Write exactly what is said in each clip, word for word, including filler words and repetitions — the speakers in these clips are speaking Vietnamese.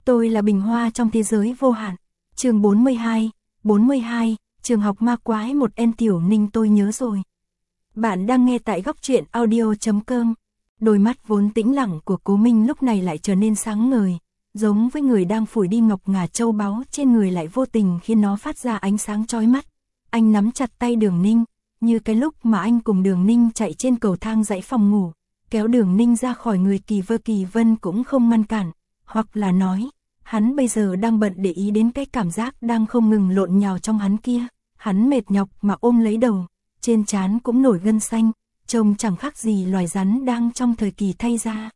Tôi là bình hoa trong thế giới vô hạn. Chương bốn mươi hai, bốn mươi hai, trường học ma quái một en Tiểu Ninh tôi nhớ rồi. Bạn đang nghe tại góc truyện audio chấm com. Đôi mắt vốn tĩnh lặng của Cố Minh lúc này lại trở nên sáng ngời, giống với người đang phủi đi ngọc ngà châu báu trên người lại vô tình khiến nó phát ra ánh sáng chói mắt. Anh nắm chặt tay Đường Ninh, như cái lúc mà anh cùng Đường Ninh chạy trên cầu thang dãy phòng ngủ, kéo Đường Ninh ra khỏi người Kỳ Vơ Kỳ Vân cũng không ngăn cản, hoặc là nói, hắn bây giờ đang bận để ý đến cái cảm giác đang không ngừng lộn nhào trong hắn kia. Hắn mệt nhọc mà ôm lấy đầu, trên trán cũng nổi gân xanh, trông chẳng khác gì loài rắn đang trong thời kỳ thay da.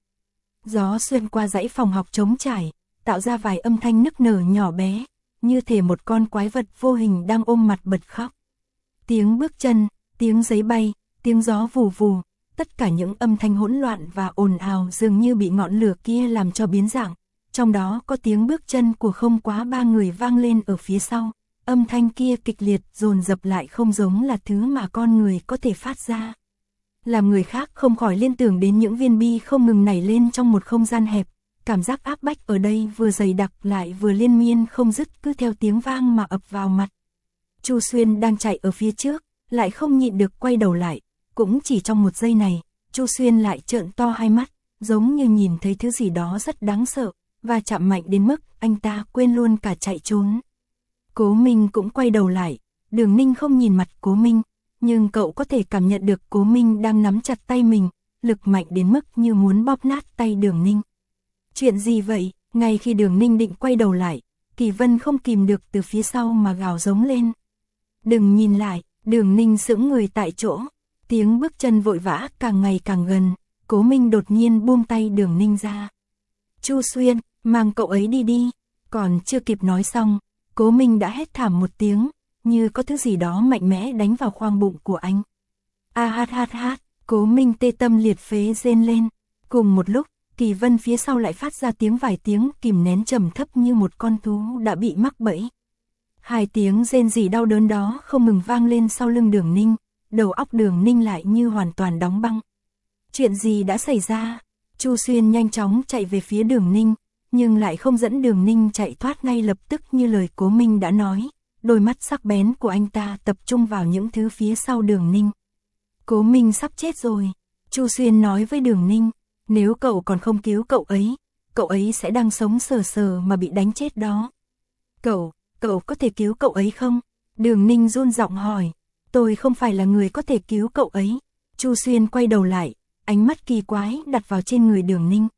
Gió xuyên qua dãy phòng học trống trải, tạo ra vài âm thanh nức nở nhỏ bé, như thể một con quái vật vô hình đang ôm mặt bật khóc. Tiếng bước chân, tiếng giấy bay, tiếng gió vù vù, tất cả những âm thanh hỗn loạn và ồn ào dường như bị ngọn lửa kia làm cho biến dạng. Trong đó có tiếng bước chân của không quá ba người vang lên ở phía sau. Âm thanh kia kịch liệt dồn dập lại không giống là thứ mà con người có thể phát ra. Làm người khác không khỏi liên tưởng đến những viên bi không ngừng nảy lên trong một không gian hẹp. Cảm giác áp bách ở đây vừa dày đặc lại vừa liên miên không dứt cứ theo tiếng vang mà ập vào mặt. Chu Xuyên đang chạy ở phía trước, lại không nhịn được quay đầu lại. Cũng chỉ trong một giây này, Chu Xuyên lại trợn to hai mắt, giống như nhìn thấy thứ gì đó rất đáng sợ, và chạm mạnh đến mức anh ta quên luôn cả chạy trốn. Cố Minh cũng quay đầu lại, Đường Ninh không nhìn mặt Cố Minh, nhưng cậu có thể cảm nhận được Cố Minh đang nắm chặt tay mình, lực mạnh đến mức như muốn bóp nát tay Đường Ninh. Chuyện gì vậy? Ngay khi Đường Ninh định quay đầu lại, Kỳ Vân không kìm được từ phía sau mà gào giống lên. Đừng nhìn lại, Đường Ninh sững người tại chỗ, tiếng bước chân vội vã càng ngày càng gần, Cố Minh đột nhiên buông tay Đường Ninh ra. Chu Xuyên, mang cậu ấy đi đi, còn chưa kịp nói xong, Cố Minh đã hét thảm một tiếng, như có thứ gì đó mạnh mẽ đánh vào khoang bụng của anh. A hát hát hát, Cố Minh tê tâm liệt phế rên lên. Cùng một lúc, Kỳ Vân phía sau lại phát ra tiếng vài tiếng kìm nén trầm thấp như một con thú đã bị mắc bẫy. Hai tiếng rên rỉ đau đớn đó không ngừng vang lên sau lưng Đường Ninh, đầu óc Đường Ninh lại như hoàn toàn đóng băng. Chuyện gì đã xảy ra? Chu Xuyên nhanh chóng chạy về phía Đường Ninh, nhưng lại không dẫn Đường Ninh chạy thoát ngay lập tức như lời Cố Minh đã nói. Đôi mắt sắc bén của anh ta tập trung vào những thứ phía sau Đường Ninh. Cố Minh sắp chết rồi, Chu Xuyên nói với Đường Ninh, nếu cậu còn không cứu cậu ấy, cậu ấy sẽ đang sống sờ sờ mà bị đánh chết đó. Cậu, cậu có thể cứu cậu ấy không? Đường Ninh run giọng hỏi. Tôi không phải là người có thể cứu cậu ấy. Chu Xuyên quay đầu lại, ánh mắt kỳ quái đặt vào trên người Đường Ninh.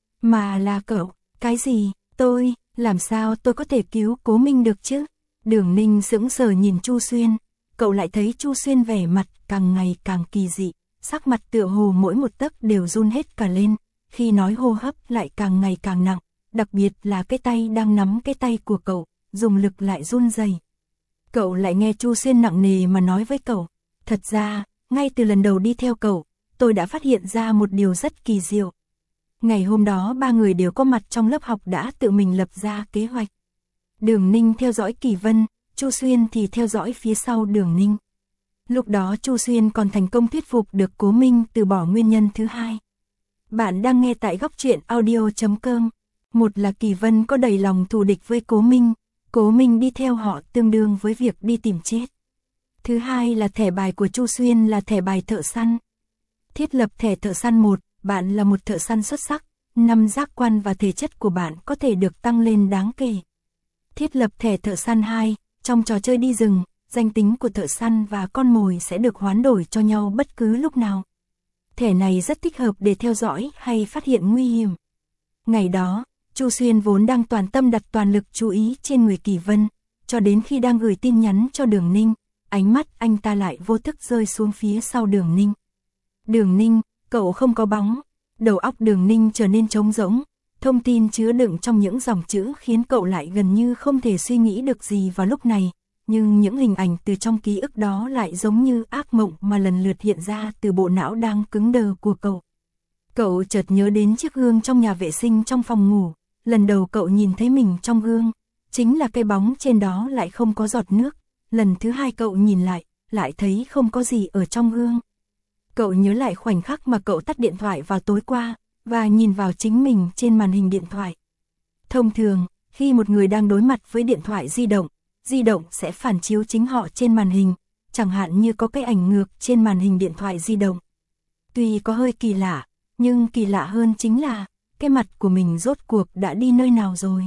Mà là cậu, cái gì? Tôi, làm sao tôi có thể cứu Cố Minh được chứ? Đường Ninh sững sờ nhìn Chu Xuyên, cậu lại thấy Chu Xuyên vẻ mặt càng ngày càng kỳ dị, sắc mặt tựa hồ mỗi một tấc đều run hết cả lên, khi nói hô hấp lại càng ngày càng nặng, đặc biệt là cái tay đang nắm cái tay của cậu, dùng lực lại run rẩy. Cậu lại nghe Chu Xuyên nặng nề mà nói với cậu, thật ra, ngay từ lần đầu đi theo cậu, tôi đã phát hiện ra một điều rất kỳ diệu. Ngày hôm đó ba người đều có mặt trong lớp học đã tự mình lập ra kế hoạch. Đường Ninh theo dõi Kỳ Vân, Chu Xuyên thì theo dõi phía sau Đường Ninh. Lúc đó Chu Xuyên còn thành công thuyết phục được Cố Minh từ bỏ nguyên nhân thứ hai. Bạn đang nghe tại góc truyện audio chấm com. Một là Kỳ Vân có đầy lòng thù địch với Cố Minh, Cố Minh đi theo họ tương đương với việc đi tìm chết. Thứ hai là thẻ bài của Chu Xuyên là thẻ bài thợ săn. Thiết lập thẻ thợ săn một, bạn là một thợ săn xuất sắc, năm giác quan và thể chất của bạn có thể được tăng lên đáng kể. Thiết lập thẻ thợ săn hai, trong trò chơi đi rừng, danh tính của thợ săn và con mồi sẽ được hoán đổi cho nhau bất cứ lúc nào. Thẻ này rất thích hợp để theo dõi hay phát hiện nguy hiểm. Ngày đó, Chu Xuyên vốn đang toàn tâm đặt toàn lực chú ý trên người Kỳ Vân, cho đến khi đang gửi tin nhắn cho Đường Ninh, ánh mắt anh ta lại vô thức rơi xuống phía sau Đường Ninh. Đường Ninh, cậu không có bóng. Đầu óc Đường Ninh trở nên trống rỗng, thông tin chứa đựng trong những dòng chữ khiến cậu lại gần như không thể suy nghĩ được gì vào lúc này, nhưng những hình ảnh từ trong ký ức đó lại giống như ác mộng mà lần lượt hiện ra từ bộ não đang cứng đờ của cậu. Cậu chợt nhớ đến chiếc gương trong nhà vệ sinh trong phòng ngủ, lần đầu cậu nhìn thấy mình trong gương, chính là cái bóng trên đó lại không có giọt nước, lần thứ hai cậu nhìn lại, lại thấy không có gì ở trong gương. Cậu nhớ lại khoảnh khắc mà cậu tắt điện thoại vào tối qua, và nhìn vào chính mình trên màn hình điện thoại. Thông thường, khi một người đang đối mặt với điện thoại di động, di động sẽ phản chiếu chính họ trên màn hình, chẳng hạn như có cái ảnh ngược trên màn hình điện thoại di động. Tuy có hơi kỳ lạ, nhưng kỳ lạ hơn chính là, cái mặt của mình rốt cuộc đã đi nơi nào rồi.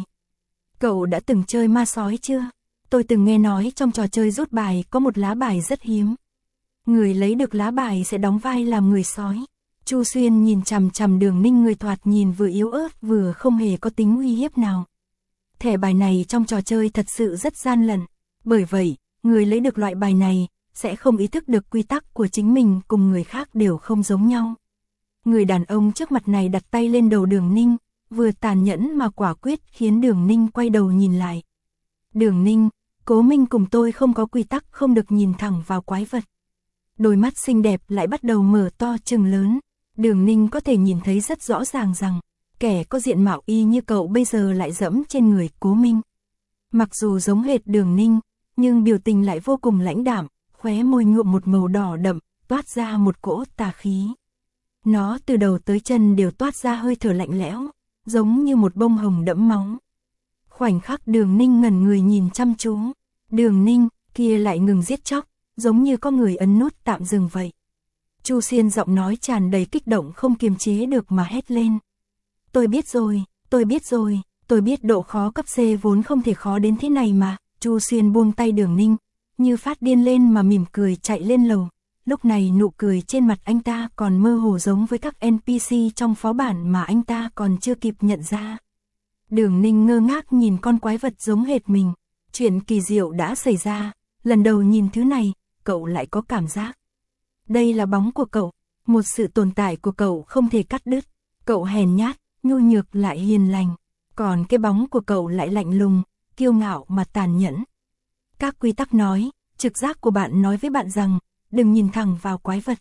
Cậu đã từng chơi ma sói chưa? Tôi từng nghe nói trong trò chơi rút bài có một lá bài rất hiếm. Người lấy được lá bài sẽ đóng vai làm người sói. Chu Xuyên nhìn chằm chằm Đường Ninh, người thoạt nhìn vừa yếu ớt vừa không hề có tính uy hiếp nào. Thẻ bài này trong trò chơi thật sự rất gian lận. Bởi vậy, người lấy được loại bài này sẽ không ý thức được quy tắc của chính mình cùng người khác đều không giống nhau. Người đàn ông trước mặt này đặt tay lên đầu Đường Ninh, vừa tàn nhẫn mà quả quyết khiến Đường Ninh quay đầu nhìn lại. Đường Ninh, Cố Minh cùng tôi không có quy tắc không được nhìn thẳng vào quái vật. Đôi mắt xinh đẹp lại bắt đầu mở to trừng lớn. Đường Ninh có thể nhìn thấy rất rõ ràng rằng, kẻ có diện mạo y như cậu bây giờ lại dẫm trên người Cố Minh. Mặc dù giống hệt Đường Ninh, nhưng biểu tình lại vô cùng lãnh đạm, khóe môi nhuộm một màu đỏ đậm, toát ra một cỗ tà khí. Nó từ đầu tới chân đều toát ra hơi thở lạnh lẽo, giống như một bông hồng đẫm máu. Khoảnh khắc Đường Ninh ngẩn người nhìn chăm chú, Đường Ninh kia lại ngừng giết chóc, giống như có người ấn nút tạm dừng vậy. Chu Xuyên giọng nói tràn đầy kích động không kiềm chế được mà hét lên. Tôi biết rồi, tôi biết rồi, tôi biết độ khó cấp C vốn không thể khó đến thế này mà. Chu Xuyên buông tay Đường Ninh, như phát điên lên mà mỉm cười chạy lên lầu. Lúc này nụ cười trên mặt anh ta còn mơ hồ giống với các en pê xê trong phó bản mà anh ta còn chưa kịp nhận ra. Đường Ninh ngơ ngác nhìn con quái vật giống hệt mình. Chuyện kỳ diệu đã xảy ra, lần đầu nhìn thứ này, cậu lại có cảm giác. Đây là bóng của cậu, một sự tồn tại của cậu không thể cắt đứt. Cậu hèn nhát, nhu nhược lại hiền lành, còn cái bóng của cậu lại lạnh lùng, kiêu ngạo mà tàn nhẫn. Các quy tắc nói, trực giác của bạn nói với bạn rằng, đừng nhìn thẳng vào quái vật.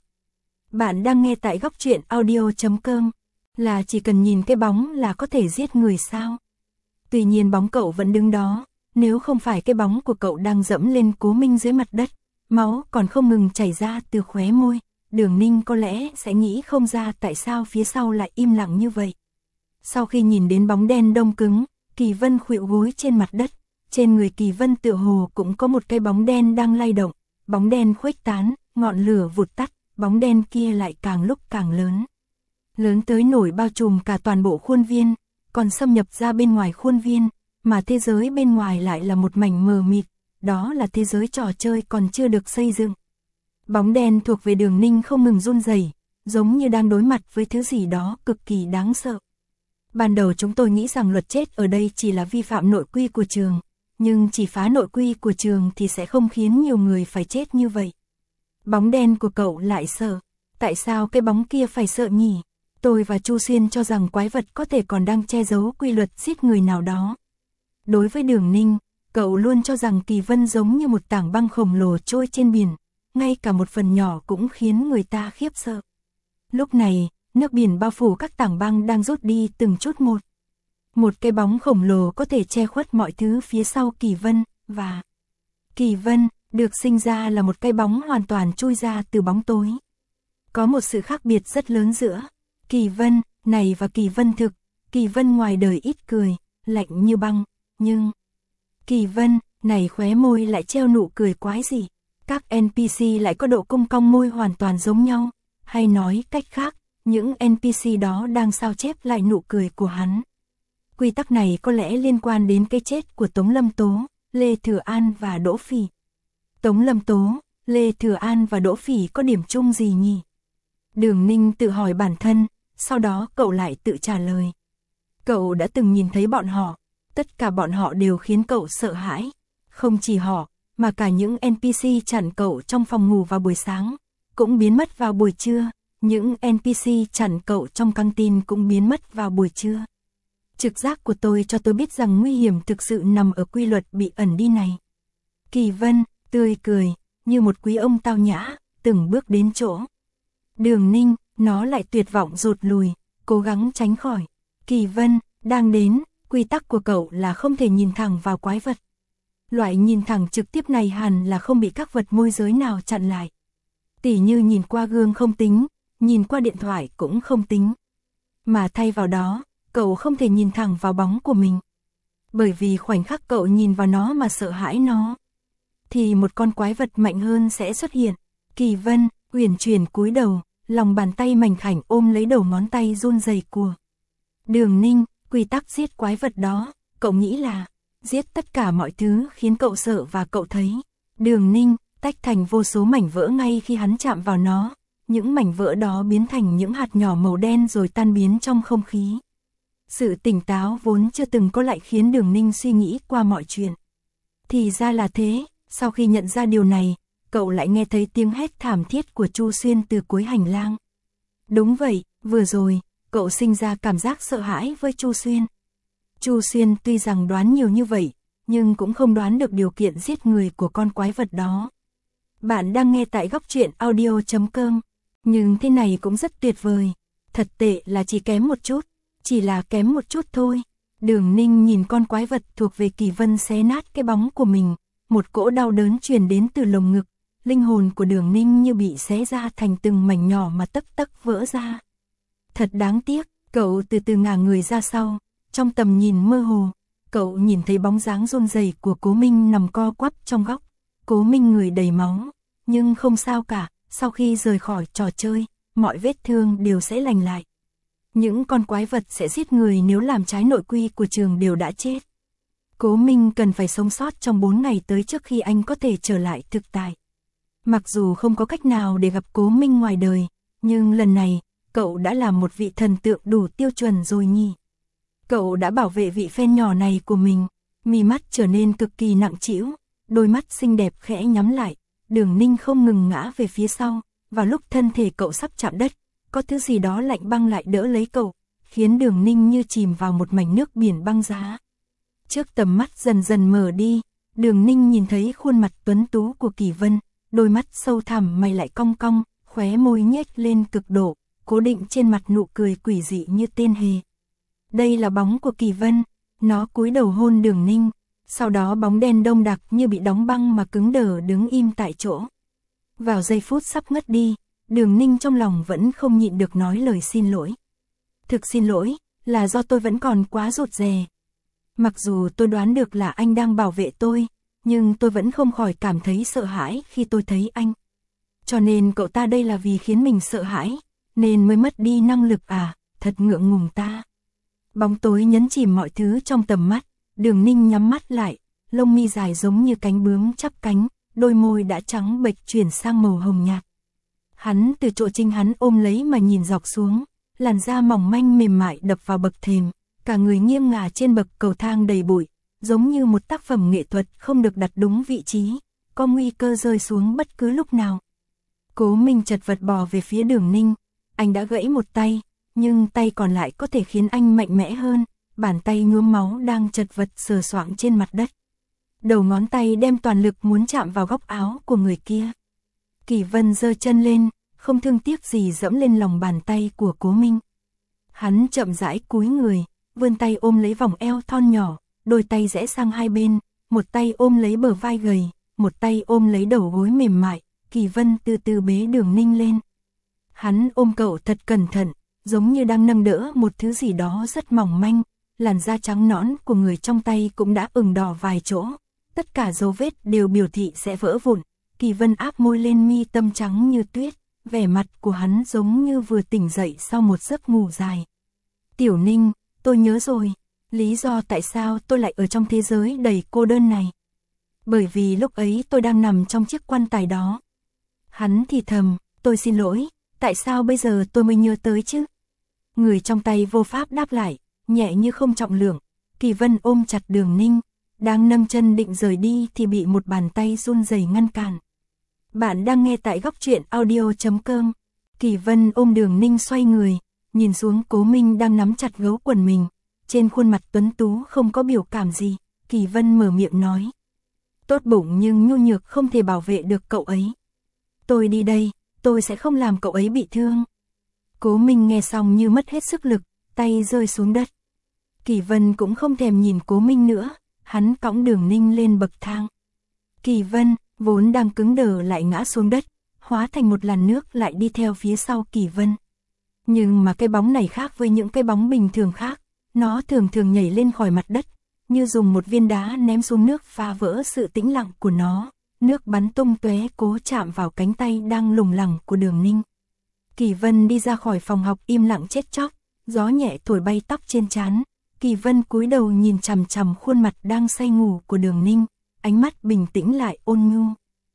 Bạn đang nghe tại góc truyện audio chấm com, là chỉ cần nhìn cái bóng là có thể giết người sao? Tuy nhiên bóng cậu vẫn đứng đó, nếu không phải cái bóng của cậu đang dẫm lên Cố Minh dưới mặt đất, máu còn không ngừng chảy ra từ khóe môi, Đường Ninh có lẽ sẽ nghĩ không ra tại sao phía sau lại im lặng như vậy. Sau khi nhìn đến bóng đen đông cứng, Kỳ Vân khuỵu gối trên mặt đất, trên người Kỳ Vân tựa hồ cũng có một cái bóng đen đang lay động, bóng đen khuếch tán, ngọn lửa vụt tắt, bóng đen kia lại càng lúc càng lớn. Lớn tới nổi bao trùm cả toàn bộ khuôn viên, còn xâm nhập ra bên ngoài khuôn viên, mà thế giới bên ngoài lại là một mảnh mờ mịt, đó là thế giới trò chơi còn chưa được xây dựng. Bóng đen thuộc về Đường Ninh không ngừng run rẩy, giống như đang đối mặt với thứ gì đó cực kỳ đáng sợ. Ban đầu chúng tôi nghĩ rằng luật chết ở đây chỉ là vi phạm nội quy của trường, nhưng chỉ phá nội quy của trường thì sẽ không khiến nhiều người phải chết như vậy. Bóng đen của cậu lại sợ, tại sao cái bóng kia phải sợ nhỉ? Tôi và Chu Xuyên cho rằng quái vật có thể còn đang che giấu quy luật giết người nào đó. Đối với Đường Ninh, cậu luôn cho rằng Kỳ Vân giống như một tảng băng khổng lồ trôi trên biển, ngay cả một phần nhỏ cũng khiến người ta khiếp sợ. Lúc này, nước biển bao phủ các tảng băng đang rút đi từng chút một. Một cái bóng khổng lồ có thể che khuất mọi thứ phía sau Kỳ Vân, và Kỳ Vân được sinh ra là một cái bóng hoàn toàn chui ra từ bóng tối. Có một sự khác biệt rất lớn giữa Kỳ Vân này và Kỳ Vân thực. Kỳ Vân ngoài đời ít cười, lạnh như băng, nhưng Kỳ Vân này khóe môi lại treo nụ cười quái dị. Các en pê xê lại có độ cong cong môi hoàn toàn giống nhau, hay nói cách khác, những en pê xê đó đang sao chép lại nụ cười của hắn. Quy tắc này có lẽ liên quan đến cái chết của Tống Lâm Tố, Lê Thừa An và Đỗ Phỉ. Tống Lâm Tố, Lê Thừa An và Đỗ Phỉ có điểm chung gì nhỉ? Đường Ninh tự hỏi bản thân, sau đó cậu lại tự trả lời. Cậu đã từng nhìn thấy bọn họ, tất cả bọn họ đều khiến cậu sợ hãi. Không chỉ họ, mà cả những en pê xê chặn cậu trong phòng ngủ vào buổi sáng, cũng biến mất vào buổi trưa. Những en pê xê chặn cậu trong căng tin cũng biến mất vào buổi trưa. Trực giác của tôi cho tôi biết rằng nguy hiểm thực sự nằm ở quy luật bị ẩn đi này. Kỳ Vân, tươi cười, như một quý ông tao nhã, từng bước đến chỗ. Đường Ninh, nó lại tuyệt vọng rụt lùi, cố gắng tránh khỏi. Kỳ Vân, đang đến, quy tắc của cậu là không thể nhìn thẳng vào quái vật. Loại nhìn thẳng trực tiếp này hẳn là không bị các vật môi giới nào chặn lại. Tỉ như nhìn qua gương không tính, nhìn qua điện thoại cũng không tính. Mà thay vào đó, cậu không thể nhìn thẳng vào bóng của mình, Bởi vì khoảnh khắc cậu nhìn vào nó mà sợ hãi nó, thì một con quái vật mạnh hơn sẽ xuất hiện. Kỳ Vân uyển chuyển cúi đầu, lòng bàn tay mảnh khảnh ôm lấy đầu ngón tay run rẩy của Đường Ninh. Quy tắc giết quái vật đó, cậu nghĩ là giết tất cả mọi thứ khiến cậu sợ và cậu thấy Đường Ninh tách thành vô số mảnh vỡ ngay khi hắn chạm vào nó. Những mảnh vỡ đó biến thành những hạt nhỏ màu đen rồi tan biến trong không khí. Sự tỉnh táo vốn chưa từng có lại khiến Đường Ninh suy nghĩ qua mọi chuyện. Thì ra là thế, sau khi nhận ra điều này, cậu lại nghe thấy tiếng hét thảm thiết của Chu Xuyên từ cuối hành lang. Đúng vậy, vừa rồi, cậu sinh ra cảm giác sợ hãi với Chu Xuyên. Chu Xuyên tuy rằng đoán nhiều như vậy, nhưng cũng không đoán được điều kiện giết người của con quái vật đó. Bạn đang nghe tại góc truyện audio chấm com, nhưng thế này cũng rất tuyệt vời. Thật tệ là chỉ kém một chút, chỉ là kém một chút thôi. Đường Ninh nhìn con quái vật thuộc về Kỳ Vân xé nát cái bóng của mình, một cỗ đau đớn truyền đến từ lồng ngực, linh hồn của Đường Ninh như bị xé ra thành từng mảnh nhỏ mà tấc tấc vỡ ra. Thật đáng tiếc, cậu từ từ ngả người ra sau, trong tầm nhìn mơ hồ, cậu nhìn thấy bóng dáng run rẩy của Cố Minh nằm co quắp trong góc. Cố Minh người đầy máu, nhưng không sao cả, sau khi rời khỏi trò chơi, mọi vết thương đều sẽ lành lại. Những con quái vật sẽ giết người nếu làm trái nội quy của trường đều đã chết. Cố Minh cần phải sống sót trong bốn ngày tới trước khi anh có thể trở lại thực tại. Mặc dù không có cách nào để gặp Cố Minh ngoài đời, nhưng lần này, cậu đã là một vị thần tượng đủ tiêu chuẩn rồi nhỉ. Cậu đã bảo vệ vị fan nhỏ này của mình, mí mắt trở nên cực kỳ nặng trĩu, đôi mắt xinh đẹp khẽ nhắm lại, Đường Ninh không ngừng ngã về phía sau, vào lúc thân thể cậu sắp chạm đất, có thứ gì đó lạnh băng lại đỡ lấy cậu, khiến Đường Ninh như chìm vào một mảnh nước biển băng giá. Trước tầm mắt dần dần mở đi, Đường Ninh nhìn thấy khuôn mặt tuấn tú của Kỳ Vân, đôi mắt sâu thẳm mày lại cong cong, khóe môi nhếch lên cực độ, cố định trên mặt nụ cười quỷ dị như tên hề. Đây là bóng của Kỳ Vân, nó cúi đầu hôn Đường Ninh, sau đó bóng đen đông đặc như bị đóng băng mà cứng đờ đứng im tại chỗ. Vào giây phút sắp ngất đi, Đường Ninh trong lòng vẫn không nhịn được nói lời xin lỗi. Thực xin lỗi, là do tôi vẫn còn quá rụt rè. Mặc dù tôi đoán được là anh đang bảo vệ tôi, nhưng tôi vẫn không khỏi cảm thấy sợ hãi khi tôi thấy anh. Cho nên cậu ta đây là vì khiến mình sợ hãi, nên mới mất đi năng lực à, thật ngượng ngùng ta. Bóng tối nhấn chìm mọi thứ trong tầm mắt, Đường Ninh nhắm mắt lại, lông mi dài giống như cánh bướm chắp cánh, đôi môi đã trắng bệch chuyển sang màu hồng nhạt. Hắn từ chỗ chính hắn ôm lấy mà nhìn dọc xuống, làn da mỏng manh mềm mại đập vào bậc thềm, cả người nghiêng ngả trên bậc cầu thang đầy bụi, giống như một tác phẩm nghệ thuật không được đặt đúng vị trí, có nguy cơ rơi xuống bất cứ lúc nào. Cố Minh chật vật bò về phía Đường Ninh, anh đã gãy một tay, nhưng tay còn lại có thể khiến anh mạnh mẽ hơn, bàn tay nhuốm máu đang chật vật sờ soạng trên mặt đất. Đầu ngón tay đem toàn lực muốn chạm vào góc áo của người kia. Kỳ Vân giơ chân lên, không thương tiếc gì dẫm lên lòng bàn tay của Cố Minh. Hắn chậm rãi cúi người, vươn tay ôm lấy vòng eo thon nhỏ, đôi tay rẽ sang hai bên, một tay ôm lấy bờ vai gầy, một tay ôm lấy đầu gối mềm mại. Kỳ Vân từ từ bế Đường Ninh lên. Hắn ôm cậu thật cẩn thận, giống như đang nâng đỡ một thứ gì đó rất mỏng manh, làn da trắng nõn của người trong tay cũng đã ửng đỏ vài chỗ, tất cả dấu vết đều biểu thị sẽ vỡ vụn. Kỳ Vân áp môi lên mi tâm trắng như tuyết, vẻ mặt của hắn giống như vừa tỉnh dậy sau một giấc ngủ dài. Tiểu Ninh, tôi nhớ rồi, lý do tại sao tôi lại ở trong thế giới đầy cô đơn này. Bởi vì lúc ấy tôi đang nằm trong chiếc quan tài đó. Hắn thì thầm, tôi xin lỗi, tại sao bây giờ tôi mới nhớ tới chứ? Người trong tay vô pháp đáp lại, nhẹ như không trọng lượng. Kỳ Vân ôm chặt Đường Ninh, đang nâng chân định rời đi thì bị một bàn tay run rẩy ngăn cản. Bạn đang nghe tại góc truyện audio chấm com. Kỳ Vân ôm Đường Ninh xoay người, nhìn xuống Cố Minh đang nắm chặt gấu quần mình. Trên khuôn mặt tuấn tú không có biểu cảm gì, Kỳ Vân mở miệng nói. Tốt bụng nhưng nhu nhược không thể bảo vệ được cậu ấy. Tôi đi đây, tôi sẽ không làm cậu ấy bị thương. Cố Minh nghe xong như mất hết sức lực, tay rơi xuống đất. Kỳ Vân cũng không thèm nhìn Cố Minh nữa, hắn cõng Đường Ninh lên bậc thang. Kỳ Vân, vốn đang cứng đờ lại ngã xuống đất, hóa thành một làn nước lại đi theo phía sau Kỳ Vân. Nhưng mà cái bóng này khác với những cái bóng bình thường khác, nó thường thường nhảy lên khỏi mặt đất, như dùng một viên đá ném xuống nước phá vỡ sự tĩnh lặng của nó, nước bắn tung tóe cố chạm vào cánh tay đang lủng lẳng của Đường Ninh. Kỳ Vân đi ra khỏi phòng học im lặng chết chóc, gió nhẹ thổi bay tóc trên trán. Kỳ Vân cúi đầu nhìn chằm chằm khuôn mặt đang say ngủ của Đường Ninh, ánh mắt bình tĩnh lại ôn nhu.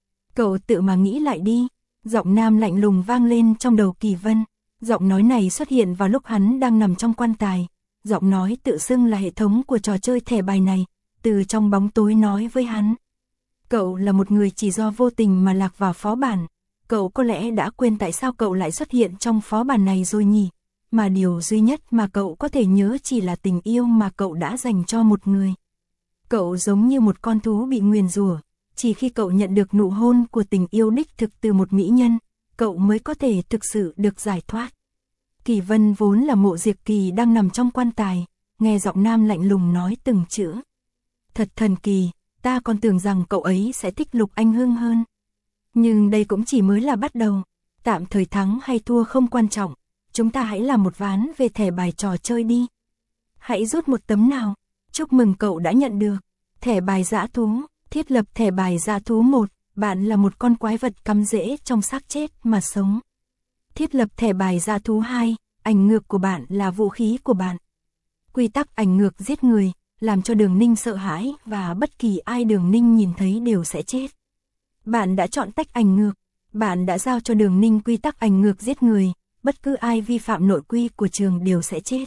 Cậu tự mà nghĩ lại đi, giọng nam lạnh lùng vang lên trong đầu Kỳ Vân. Giọng nói này xuất hiện vào lúc hắn đang nằm trong quan tài. Giọng nói tự xưng là hệ thống của trò chơi thẻ bài này, từ trong bóng tối nói với hắn. Cậu là một người chỉ do vô tình mà lạc vào phó bản. Cậu có lẽ đã quên tại sao cậu lại xuất hiện trong phó bản này rồi nhỉ? Mà điều duy nhất mà cậu có thể nhớ chỉ là tình yêu mà cậu đã dành cho một người. Cậu giống như một con thú bị nguyền rủa, chỉ khi cậu nhận được nụ hôn của tình yêu đích thực từ một mỹ nhân, cậu mới có thể thực sự được giải thoát. Kỳ Vân vốn là Mộ Diệp Kỳ đang nằm trong quan tài, nghe giọng nam lạnh lùng nói từng chữ. Thật thần kỳ, ta còn tưởng rằng cậu ấy sẽ thích Lục Anh Hương hơn. Nhưng đây cũng chỉ mới là bắt đầu, tạm thời thắng hay thua không quan trọng, chúng ta hãy làm một ván về thẻ bài trò chơi đi. Hãy rút một tấm nào, chúc mừng cậu đã nhận được. Thẻ bài dã thú, thiết lập thẻ bài dã thú một, bạn là một con quái vật cắm rễ trong xác chết mà sống. Thiết lập thẻ bài dã thú hai, ảnh ngược của bạn là vũ khí của bạn. Quy tắc ảnh ngược giết người, làm cho Đường Ninh sợ hãi và bất kỳ ai Đường Ninh nhìn thấy đều sẽ chết. Bạn đã chọn tách ảnh ngược, bạn đã giao cho Đường Ninh quy tắc ảnh ngược giết người, bất cứ ai vi phạm nội quy của trường đều sẽ chết.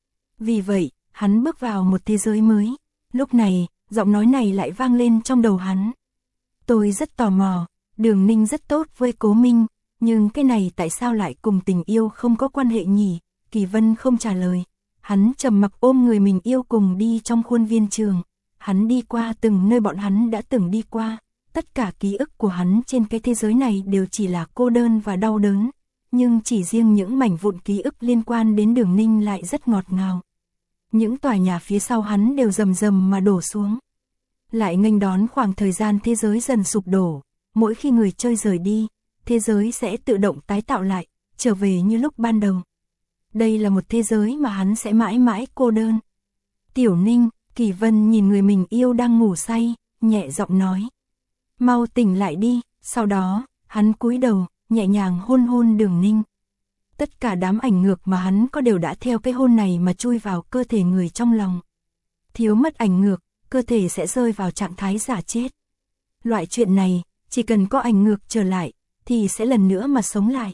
Vì vậy, hắn bước vào một thế giới mới. Lúc này, giọng nói này lại vang lên trong đầu hắn. Tôi rất tò mò, Đường Ninh rất tốt với Cố Minh, nhưng cái này tại sao lại cùng tình yêu không có quan hệ nhỉ? Kỳ Vân không trả lời. Hắn trầm mặc ôm người mình yêu cùng đi trong khuôn viên trường. Hắn đi qua từng nơi bọn hắn đã từng đi qua. Tất cả ký ức của hắn trên cái thế giới này đều chỉ là cô đơn và đau đớn. Nhưng chỉ riêng những mảnh vụn ký ức liên quan đến Đường Ninh lại rất ngọt ngào. Những tòa nhà phía sau hắn đều rầm rầm mà đổ xuống. Lại nghênh đón khoảng thời gian thế giới dần sụp đổ. Mỗi khi người chơi rời đi, thế giới sẽ tự động tái tạo lại, trở về như lúc ban đầu. Đây là một thế giới mà hắn sẽ mãi mãi cô đơn. Tiểu Ninh, Kỳ Vân nhìn người mình yêu đang ngủ say, nhẹ giọng nói. Mau tỉnh lại đi, sau đó, hắn cúi đầu, nhẹ nhàng hôn hôn Đường Ninh. Tất cả đám ảnh ngược mà hắn có đều đã theo cái hôn này mà chui vào cơ thể người trong lòng. Thiếu mất ảnh ngược, cơ thể sẽ rơi vào trạng thái giả chết. Loại chuyện này, chỉ cần có ảnh ngược trở lại, thì sẽ lần nữa mà sống lại.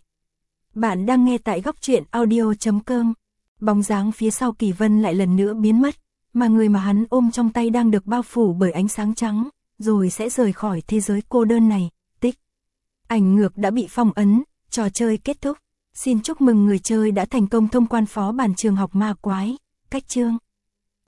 Bạn đang nghe tại góc truyện audio chấm com. Bóng dáng phía sau Kỳ Vân lại lần nữa biến mất, mà người mà hắn ôm trong tay đang được bao phủ bởi ánh sáng trắng, rồi sẽ rời khỏi thế giới cô đơn này. Tích. Ảnh ngược đã bị phong ấn, trò chơi kết thúc. Xin chúc mừng người chơi đã thành công thông quan phó bản trường học ma quái. Cách chương.